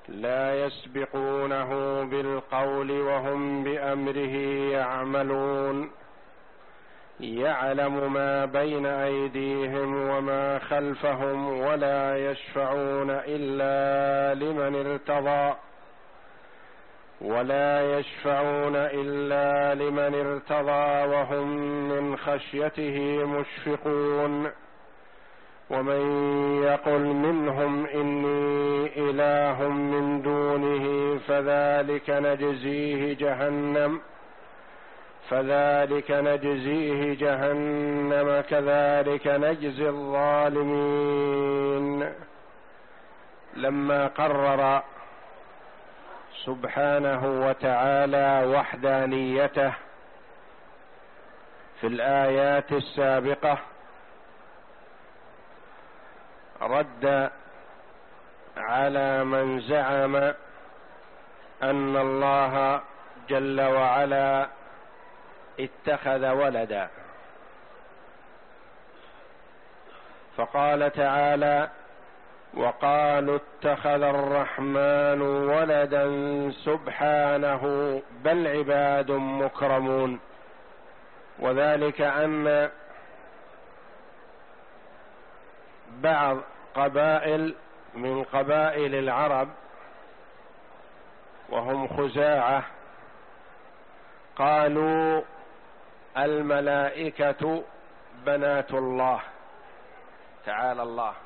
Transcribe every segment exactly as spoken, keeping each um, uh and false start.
لا يسبقونه بالقول وهم بأمره يعملون يعلم ما بين أيديهم وما خلفهم ولا يشفعون إلا لمن ارتضى ولا يشفعون إلا لمن ارتضى وهم من خشيته مشفقون ومن يقل منهم إني إله من دونه فذلك نجزيه جهنم فذلك نجزيه جهنم كذلك نجزي الظالمين. لما قرر سبحانه وتعالى وحدانيته في الآيات السابقة رد على من زعم أن الله جل وعلا اتخذ ولدا، فقال تعالى: وقالوا اتخذ الرحمن ولدا سبحانه بل عباد مكرمون. وذلك أن بعض قبائل من قبائل العرب وهم خزاعة قالوا الملائكة بنات الله تعالى الله،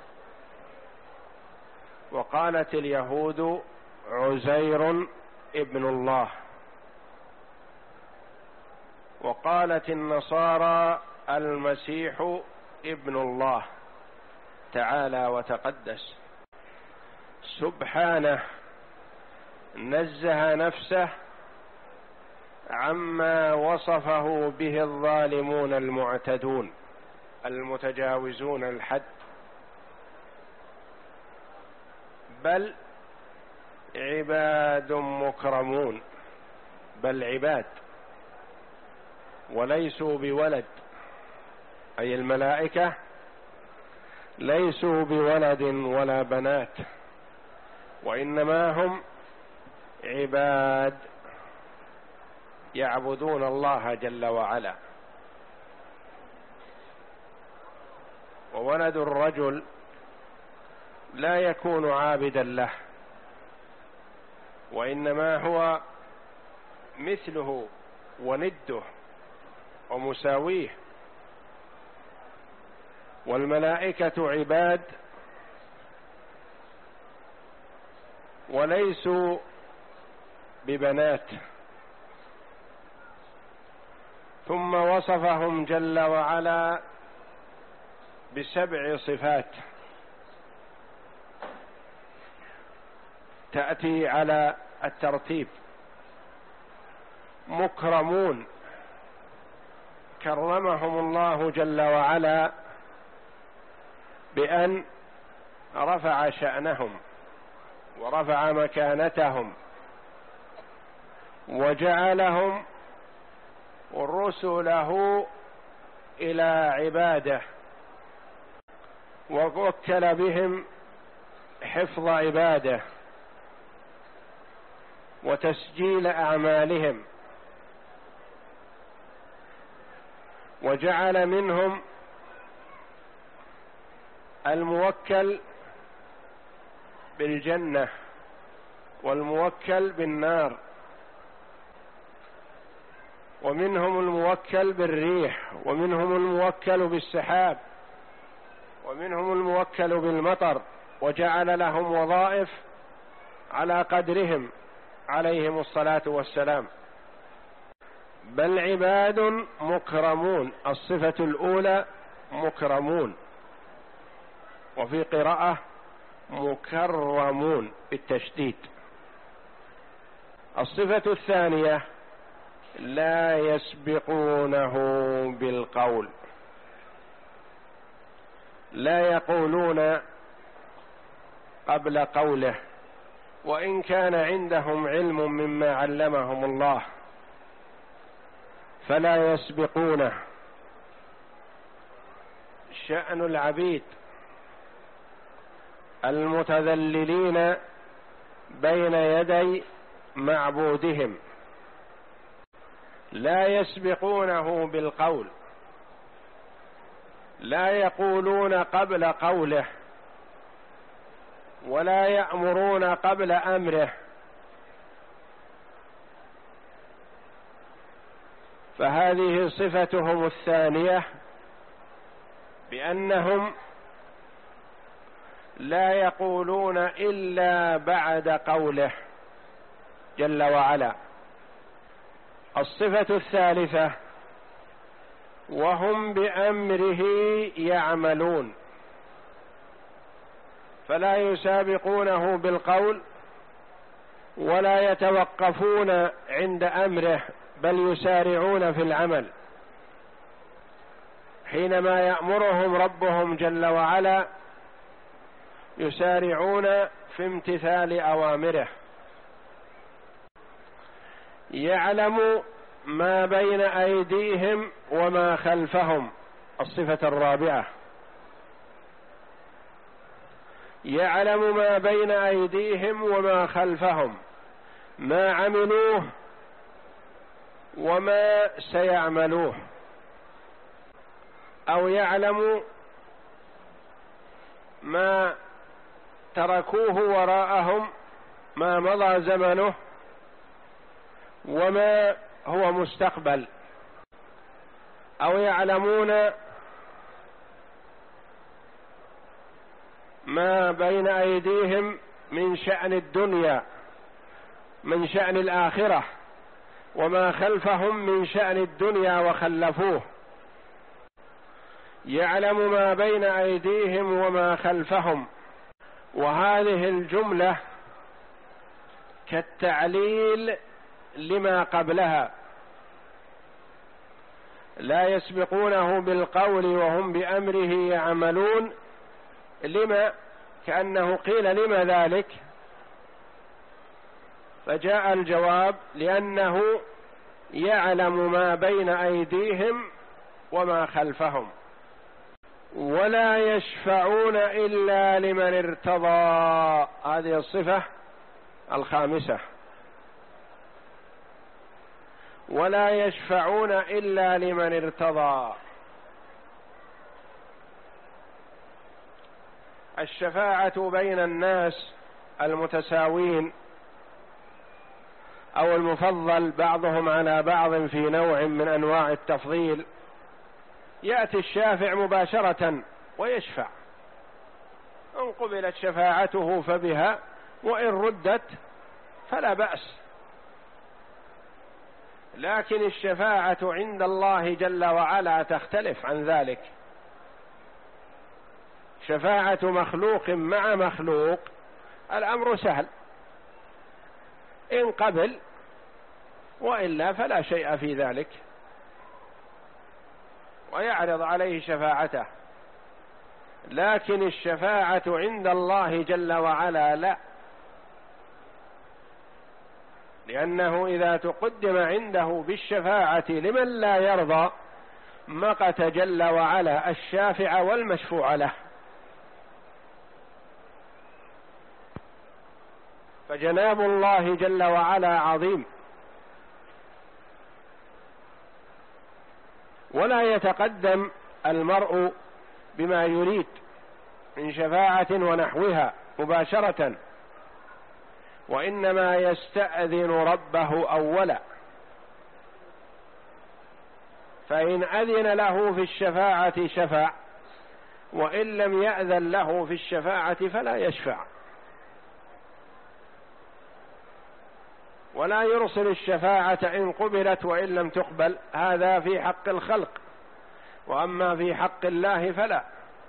وقالت اليهود عزير ابن الله، وقالت النصارى المسيح ابن الله تعالى وتقدس. سبحانه نزه نفسه عما وصفه به الظالمون المعتدون المتجاوزون الحد، بل عباد مكرمون، بل عباد وليسوا بولد، أي الملائكة ليسوا بولد ولا بنات، وإنما هم عباد يعبدون الله جل وعلا. وولد الرجل لا يكون عابدا له، وإنما هو مثله ونده ومساويه. والملائكة عباد وليسوا ببنات. ثم وصفهم جل وعلا بسبع صفات تأتي على الترتيب. مكرمون، كرمهم الله جل وعلا بأن رفع شأنهم ورفع مكانتهم وجعلهم رسله إلى عباده، ووكل بهم حفظ عباده وتسجيل أعمالهم، وجعل منهم الموكل بالجنة والموكل بالنار، ومنهم الموكل بالريح، ومنهم الموكل بالسحاب، ومنهم الموكل بالمطر، وجعل لهم وظائف على قدرهم عليهم الصلاة والسلام. بل عباد مكرمون، الصفة الأولى مكرمون، وفي قراءة مكرمون بالتشديد. الصفة الثانية لا يسبقونه بالقول، لا يقولون قبل قوله، وإن كان عندهم علم مما علمهم الله فلا يسبقونه. شأن العبيد المتذللين بين يدي معبودهم، لا يسبقونه بالقول، لا يقولون قبل قوله، ولا يأمرون قبل أمره، فهذه صفتهم الثانية، بأنهم لا يقولون إلا بعد قوله جل وعلا. الصفة الثالثة وهم بأمره يعملون، فلا يسابقونه بالقول ولا يتوقفون عند أمره، بل يسارعون في العمل. حينما يأمرهم ربهم جل وعلا يسارعون في امتثال أوامره. يعلم ما بين أيديهم وما خلفهم، الصفة الرابعة، يعلم ما بين أيديهم وما خلفهم، ما عملوه وما سيعملوه، أو يعلم ما تركوه وراءهم، ما مضى زمنه وما هو مستقبل، أو يعلمون ما بين أيديهم من شأن الدنيا، من شأن الآخرة، وما خلفهم من شأن الدنيا وخلفوه. يعلم ما بين أيديهم وما خلفهم، وهذه الجملة كالتعليل لما قبلها، لا يسبقونه بالقول وهم بأمره يعملون. لما؟ كأنه قيل لما ذلك؟ فجاء الجواب لأنه يعلم ما بين أيديهم وما خلفهم. ولا يشفعون إلا لمن ارتضى، هذه الصفة الخامسة، ولا يشفعون إلا لمن ارتضى. الشفاعة بين الناس المتساوين أو المفضل بعضهم على بعض في نوع من أنواع التفضيل، يأتي الشافع مباشرة ويشفع، إن قبلت شفاعته فبها، وإن ردت فلا بأس. لكن الشفاعة عند الله جل وعلا تختلف عن ذلك. شفاعة مخلوق مع مخلوق الأمر سهل، إن قبل، وإلا فلا شيء في ذلك ويعرض عليه شفاعته. لكن الشفاعة عند الله جل وعلا لا، لأنه إذا تقدم عنده بالشفاعة لمن لا يرضى مقت جل وعلا الشافع والمشفوع له. فجناب الله جل وعلا عظيم، ولا يتقدم المرء بما يريد من شفاعة ونحوها مباشرة، وإنما يستأذن ربه أولا، فإن أذن له في الشفاعة شفع، وإن لم يأذن له في الشفاعة فلا يشفع. ولا يرسل الشفاعة إن قبلت وإن لم تقبل، هذا في حق الخلق، وأما في حق الله فلا.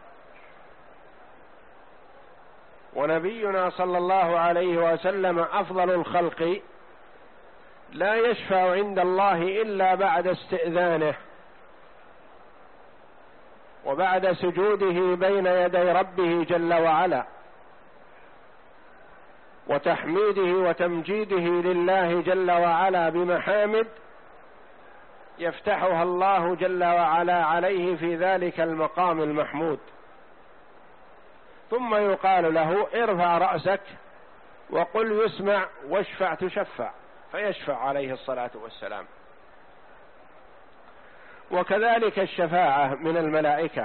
ونبينا صلى الله عليه وسلم أفضل الخلق لا يشفع عند الله إلا بعد استئذانه وبعد سجوده بين يدي ربه جل وعلا وتحميده وتمجيده لله جل وعلا بمحامد يفتحها الله جل وعلا عليه في ذلك المقام المحمود. ثم يقال له ارفع رأسك وقل يسمع واشفع تشفع، فيشفع عليه الصلاة والسلام. وكذلك الشفاعة من الملائكة،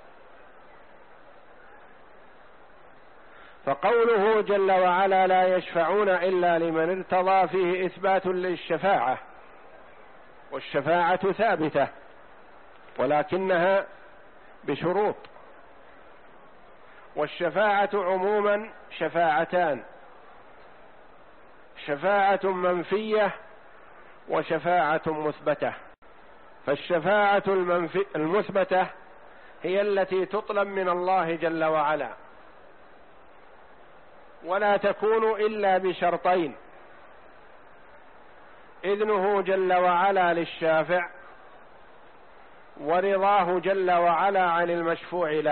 فقوله جل وعلا لا يشفعون إلا لمن ارتضى فيه إثبات للشفاعة، والشفاعة ثابتة ولكنها بشروط. والشفاعة عموما شفاعتان: شفاعة منفية وشفاعة مثبتة. فالشفاعة المثبتة هي التي تطلب من الله جل وعلا، ولا تكون إلا بشرطين: إذنه جل وعلا للشافع، ورضاه جل وعلا عن المشفوع له.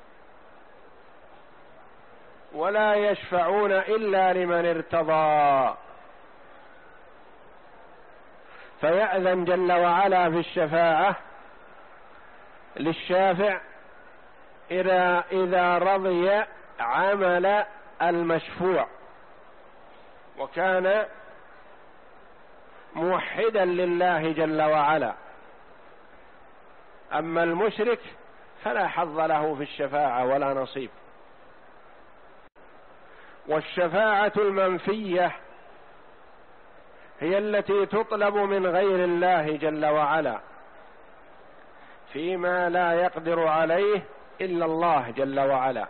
ولا يشفعون إلا لمن ارتضى، فيأذن جل وعلا في الشفاعة للشافع إذا إذا رضي عمل المشفوع وكان موحدا لله جل وعلا. أما المشرك فلا حظ له في الشفاعة ولا نصيب. والشفاعة المنفية هي التي تطلب من غير الله جل وعلا فيما لا يقدر عليه إلا الله جل وعلا.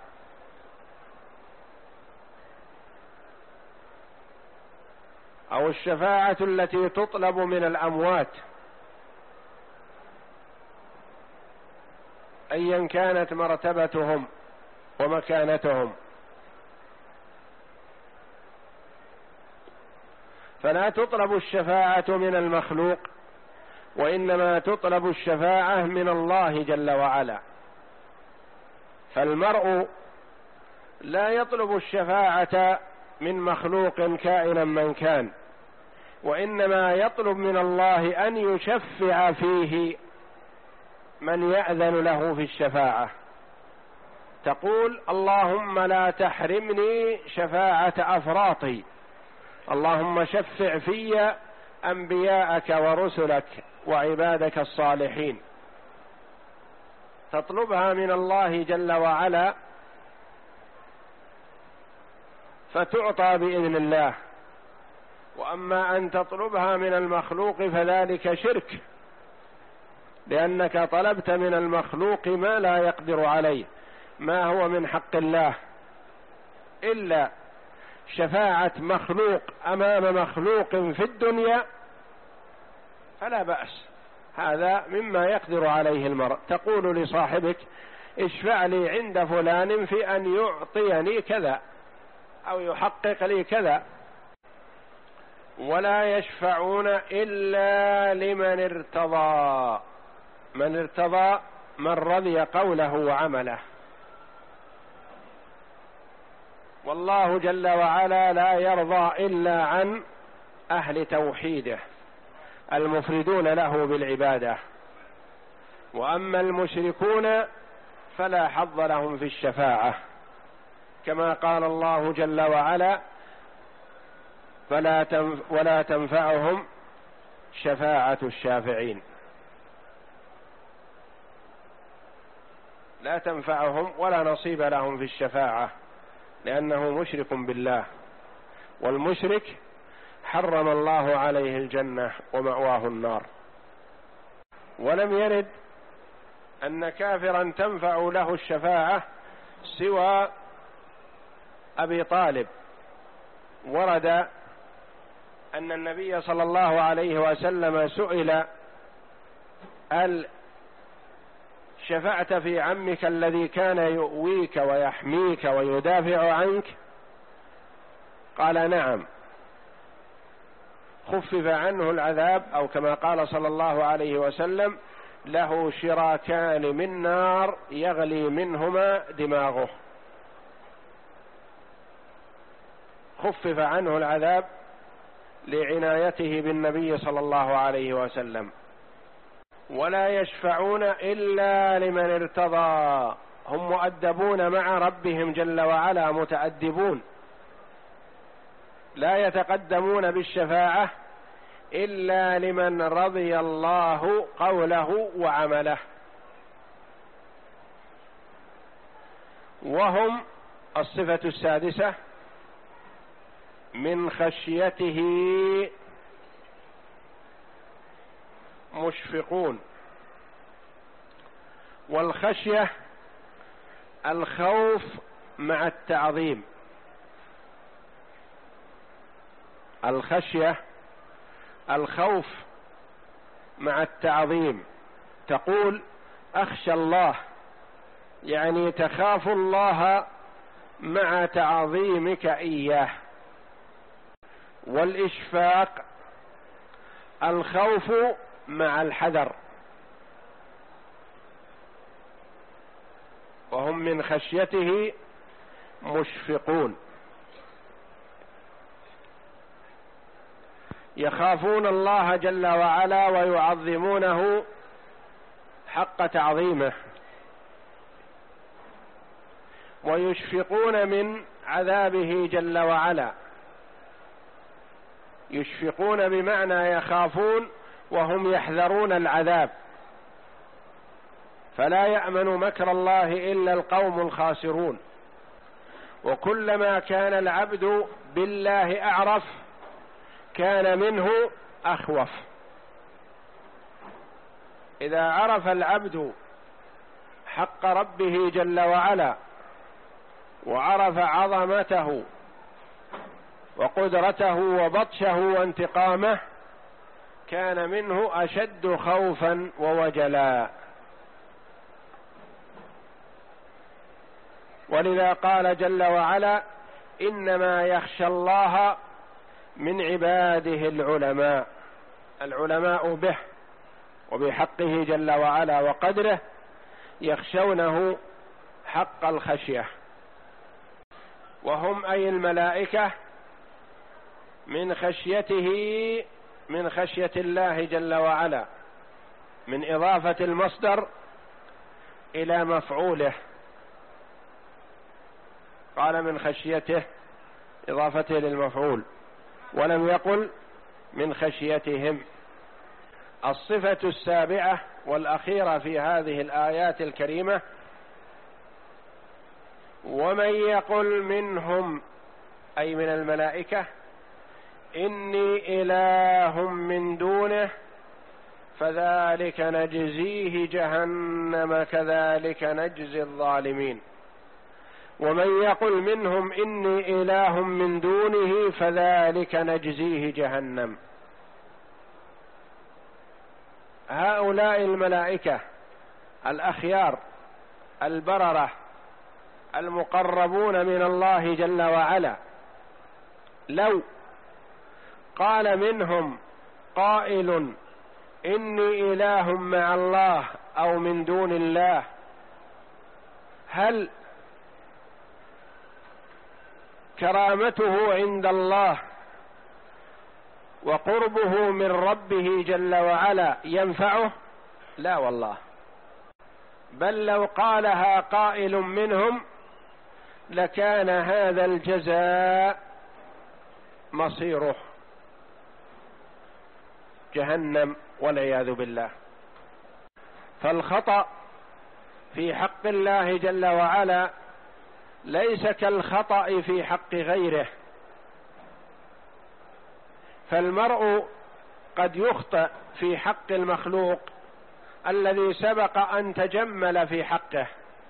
أو الشفاعة التي تطلب من الأموات أيا كانت مرتبتهم ومكانتهم، فلا تطلب الشفاعة من المخلوق، وإنما تطلب الشفاعة من الله جل وعلا. فالمرء لا يطلب الشفاعة من مخلوق كائنا من كان، وإنما يطلب من الله أن يشفع فيه من يأذن له في الشفاعة. تقول اللهم لا تحرمني شفاعة أفراطي، اللهم شفع في أنبياءك ورسلك وعبادك الصالحين، تطلبها من الله جل وعلا فتعطى بإذن الله. وأما أن تطلبها من المخلوق فذلك شرك، لأنك طلبت من المخلوق ما لا يقدر عليه، ما هو من حق الله. إلا شفاعة مخلوق أمام مخلوق في الدنيا فلا بأس، هذا مما يقدر عليه المرء. تقول لصاحبك اشفع لي عند فلان في أن يعطيني كذا أو يحقق لي كذا. ولا يشفعون إلا لمن ارتضى، من ارتضى من رضي قوله وعمله. والله جل وعلا لا يرضى إلا عن أهل توحيده المفردون له بالعبادة. وأما المشركون فلا حظ لهم في الشفاعة، كما قال الله جل وعلا فلا تنف ولا تنفعهم شفاعة الشافعين، لا تنفعهم ولا نصيب لهم في الشفاعة، لأنه مشرك بالله، والمشرك حرم الله عليه الجنة ومأواه النار. ولم يرد أن كافرا تنفع له الشفاعة سوى أبي طالب. ورد أن النبي صلى الله عليه وسلم سئل هل شفعت في عمك الذي كان يؤويك ويحميك ويدافع عنك؟ قال نعم. خفف عنه العذاب، أو كما قال صلى الله عليه وسلم له شراكان من نار يغلي منهما دماغه. خفف عنه العذاب لعنايته بالنبي صلى الله عليه وسلم. ولا يشفعون إلا لمن ارتضى، هم مؤدبون مع ربهم جل وعلا، متأدبون لا يتقدمون بالشفاعة إلا لمن رضي الله قوله وعمله، وهم الصفة السادسة من خشيته مشفقون. والخشية الخوف مع التعظيم، الخشية الخوف مع التعظيم. تقول أخشى الله، يعني تخاف الله مع تعظيمك إياه. والإشفاق الخوف مع الحذر، وهم من خشيته مشفقون، يخافون الله جل وعلا ويعظمونه حق تعظيمه، ويشفقون من عذابه جل وعلا. يشفقون بمعنى يخافون وهم يحذرون العذاب، فلا يأمن مكر الله إلا القوم الخاسرون. وكلما كان العبد بالله أعرف كان منه أخوف. إذا عرف العبد حق ربه جل وعلا وعرف عظمته وقدرته وبطشه وانتقامه كان منه أشد خوفا ووجلا. ولذا قال جل وعلا إنما يخشى الله من عباده العلماء. العلماء به وبحقه جل وعلا وقدره يخشونه حق الخشية، وهم أي الملائكة من خشيته، من خشية الله جل وعلا، من إضافة المصدر إلى مفعوله، قال من خشيته إضافته للمفعول، ولم يقل من خشيتهم. الصفة السابعة والأخيرة في هذه الآيات الكريمة: ومن يقل منهم، أي من الملائكة، إني إله من دونه فذلك نجزيه جهنم كذلك نجزي الظالمين. ومن يقل منهم إني إله من دونه فذلك نجزيه جهنم. هؤلاء الملائكة الأخيار البررة المقربون من الله جل وعلا، لو قال منهم قائل إني إله مع الله أو من دون الله، هل كرامته عند الله وقربه من ربه جل وعلا ينفعه؟ لا والله، بل لو قالها قائل منهم لكان هذا الجزاء مصيره جهنم والعياذ بالله. فالخطأ في حق الله جل وعلا ليس كالخطأ في حق غيره، فالمرء قد يخطئ في حق المخلوق الذي سبق أن تجمل في حقه،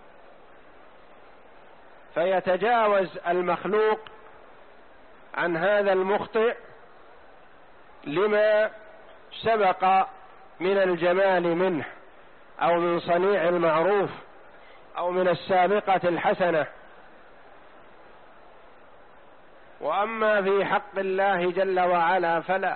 فيتجاوز المخلوق عن هذا المخطئ لما سبق من الجمال منه أو من صنيع المعروف أو من السابقة الحسنة. وأما في حق الله جل وعلا فلا،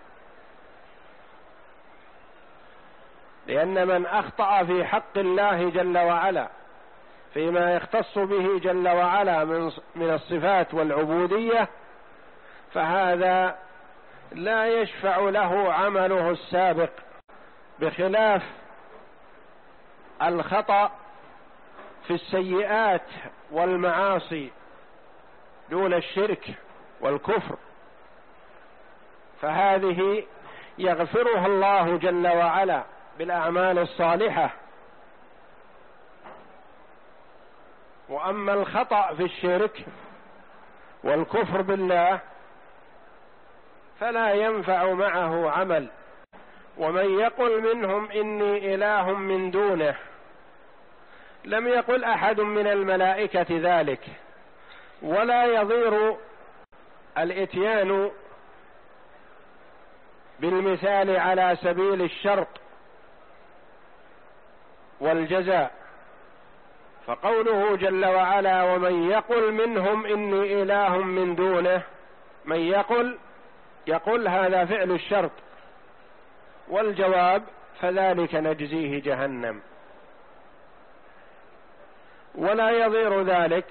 لأن من أخطأ في حق الله جل وعلا فيما يختص به جل وعلا من الصفات والعبودية فهذا لا يشفع له عمله السابق، بخلاف الخطأ في السيئات والمعاصي دون الشرك والكفر فهذه يغفرها الله جل وعلا بالأعمال الصالحة. وأما الخطأ في الشرك والكفر بالله فلا ينفع معه عمل. ومن يقل منهم إني إله من دونه، لم يقل أحد من الملائكة ذلك، ولا يضير الإتيان بالمثال على سبيل الشرط والجزاء. فقوله جل وعلا ومن يقل منهم إني إله من دونه، من يقل يقول هذا فعل الشرط، والجواب فذلك نجزيه جهنم. ولا يضير ذلك،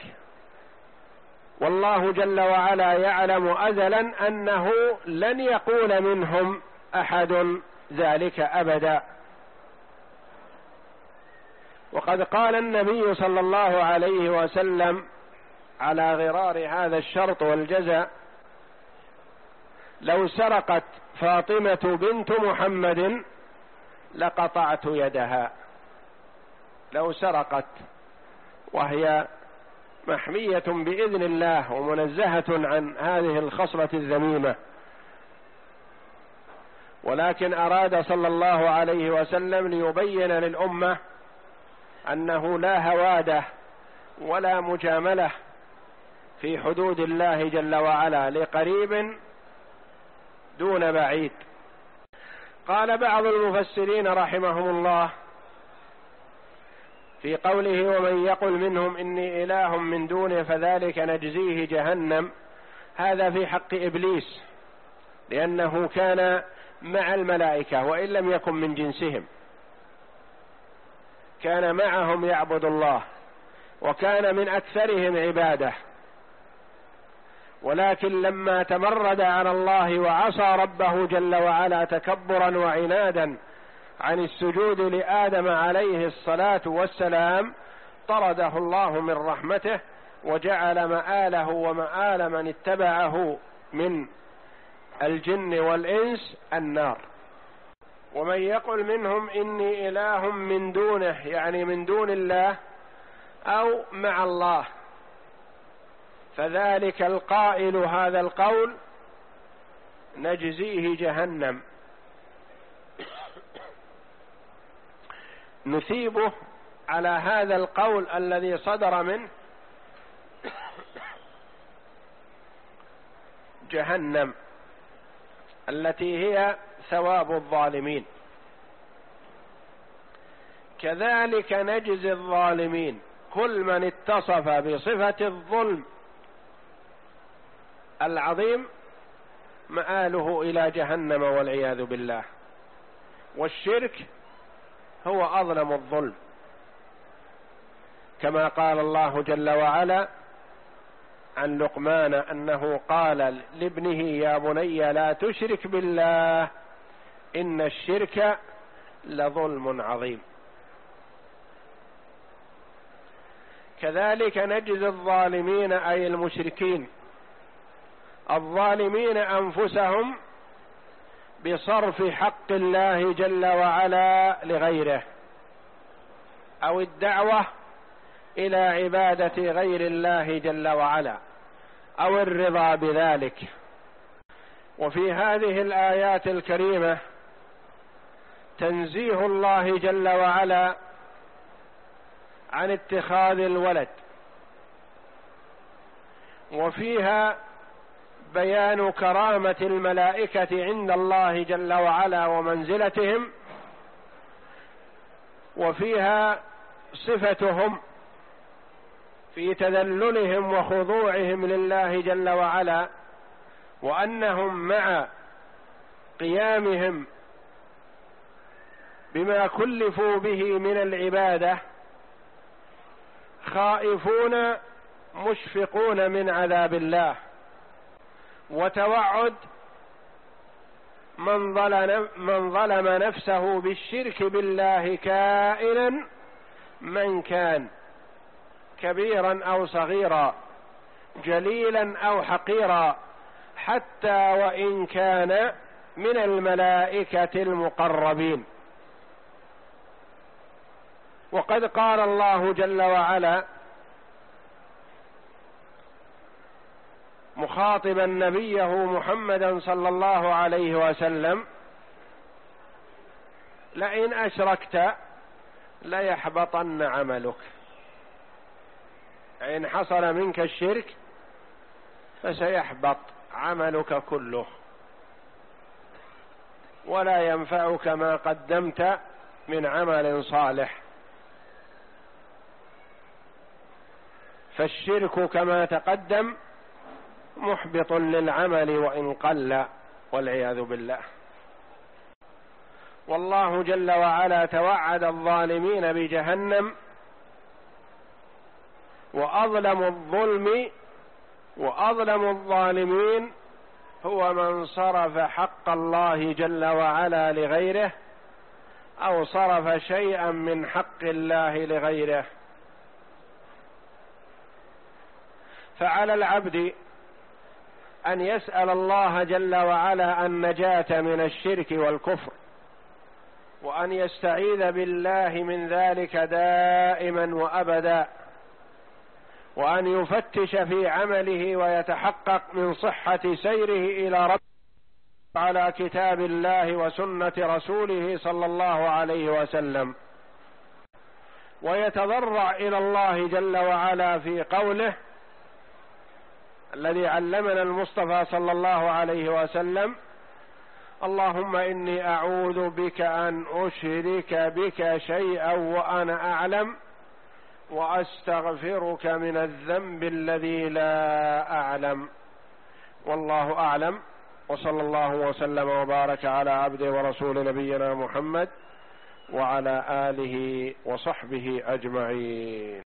والله جل وعلا يعلم أزلا أنه لن يقول منهم أحد ذلك أبدا. وقد قال النبي صلى الله عليه وسلم على غرار هذا الشرط والجزاء: لو سرقت فاطمة بنت محمد لقطعت يدها. لو سرقت، وهي محمية بإذن الله ومنزهة عن هذه الخصلة الذميمة، ولكن أراد صلى الله عليه وسلم ليبين للأمة أنه لا هوادة ولا مجاملة في حدود الله جل وعلا لقريب دون بعيد. قال بعض المفسرين رحمهم الله في قوله ومن يقل منهم إني إله من دونه فذلك نجزيه جهنم، هذا في حق إبليس، لأنه كان مع الملائكة وإن لم يكن من جنسهم، كان معهم يعبد الله وكان من أكثرهم عبادة، ولكن لما تمرد على الله وعصى ربه جل وعلا تكبرا وعنادا عن السجود لآدم عليه الصلاة والسلام، طرده الله من رحمته وجعل مآله ومآل من اتبعه من الجن والإنس النار. ومن يقل منهم إني إله من دونه، يعني من دون الله أو مع الله، فذلك القائل هذا القول نجزيه جهنم، نثيبه على هذا القول الذي صدر منه جهنم التي هي ثواب الظالمين. كذلك نجزي الظالمين، كل من اتصف بصفة الظلم العظيم مآله إلى جهنم والعياذ بالله. والشرك هو أظلم الظلم، كما قال الله جل وعلا عن لقمان أنه قال لابنه يا بني لا تشرك بالله إن الشرك لظلم عظيم. كذلك نجزي الظالمين أي المشركين، الظالمين أنفسهم بصرف حق الله جل وعلا لغيره، أو الدعوة إلى عبادة غير الله جل وعلا، أو الرضا بذلك. وفي هذه الآيات الكريمة تنزيه الله جل وعلا عن اتخاذ الولد، وفيها بيان كرامة الملائكة عند الله جل وعلا ومنزلتهم، وفيها صفتهم في تذللهم وخضوعهم لله جل وعلا، وأنهم مع قيامهم بما كلفوا به من العبادة خائفون مشفقون من عذاب الله، وتوعد من ظلم, من ظلم نفسه بالشرك بالله كائنا من كان، كبيرا أو صغيرا، جليلا أو حقيرا، حتى وإن كان من الملائكة المقربين. وقد قال الله جل وعلا مخاطبا نبيه محمدا صلى الله عليه وسلم: لئن أشركت ليحبطن عملك. إن حصل منك الشرك فسيحبط عملك كله ولا ينفعك ما قدمت من عمل صالح. فالشرك كما تقدم محبط للعمل وإن قل، والعياذ بالله. والله جل وعلا توعد الظالمين بجهنم، وأظلم الظلم وأظلم الظالمين هو من صرف حق الله جل وعلا لغيره، أو صرف شيئا من حق الله لغيره. فعلى العبد أن يسأل الله جل وعلا النجاة من الشرك والكفر، وأن يستعيذ بالله من ذلك دائما وأبدا، وأن يفتش في عمله ويتحقق من صحة سيره إلى ربه على كتاب الله وسنة رسوله صلى الله عليه وسلم، ويتضرع إلى الله جل وعلا في قوله الذي علمنا المصطفى صلى الله عليه وسلم: اللهم إني أعوذ بك أن أشرك بك شيئا وأنا أعلم، وأستغفرك من الذنب الذي لا أعلم. والله أعلم، وصلى الله وسلم وبارك على عبده ورسول نبينا محمد وعلى آله وصحبه أجمعين.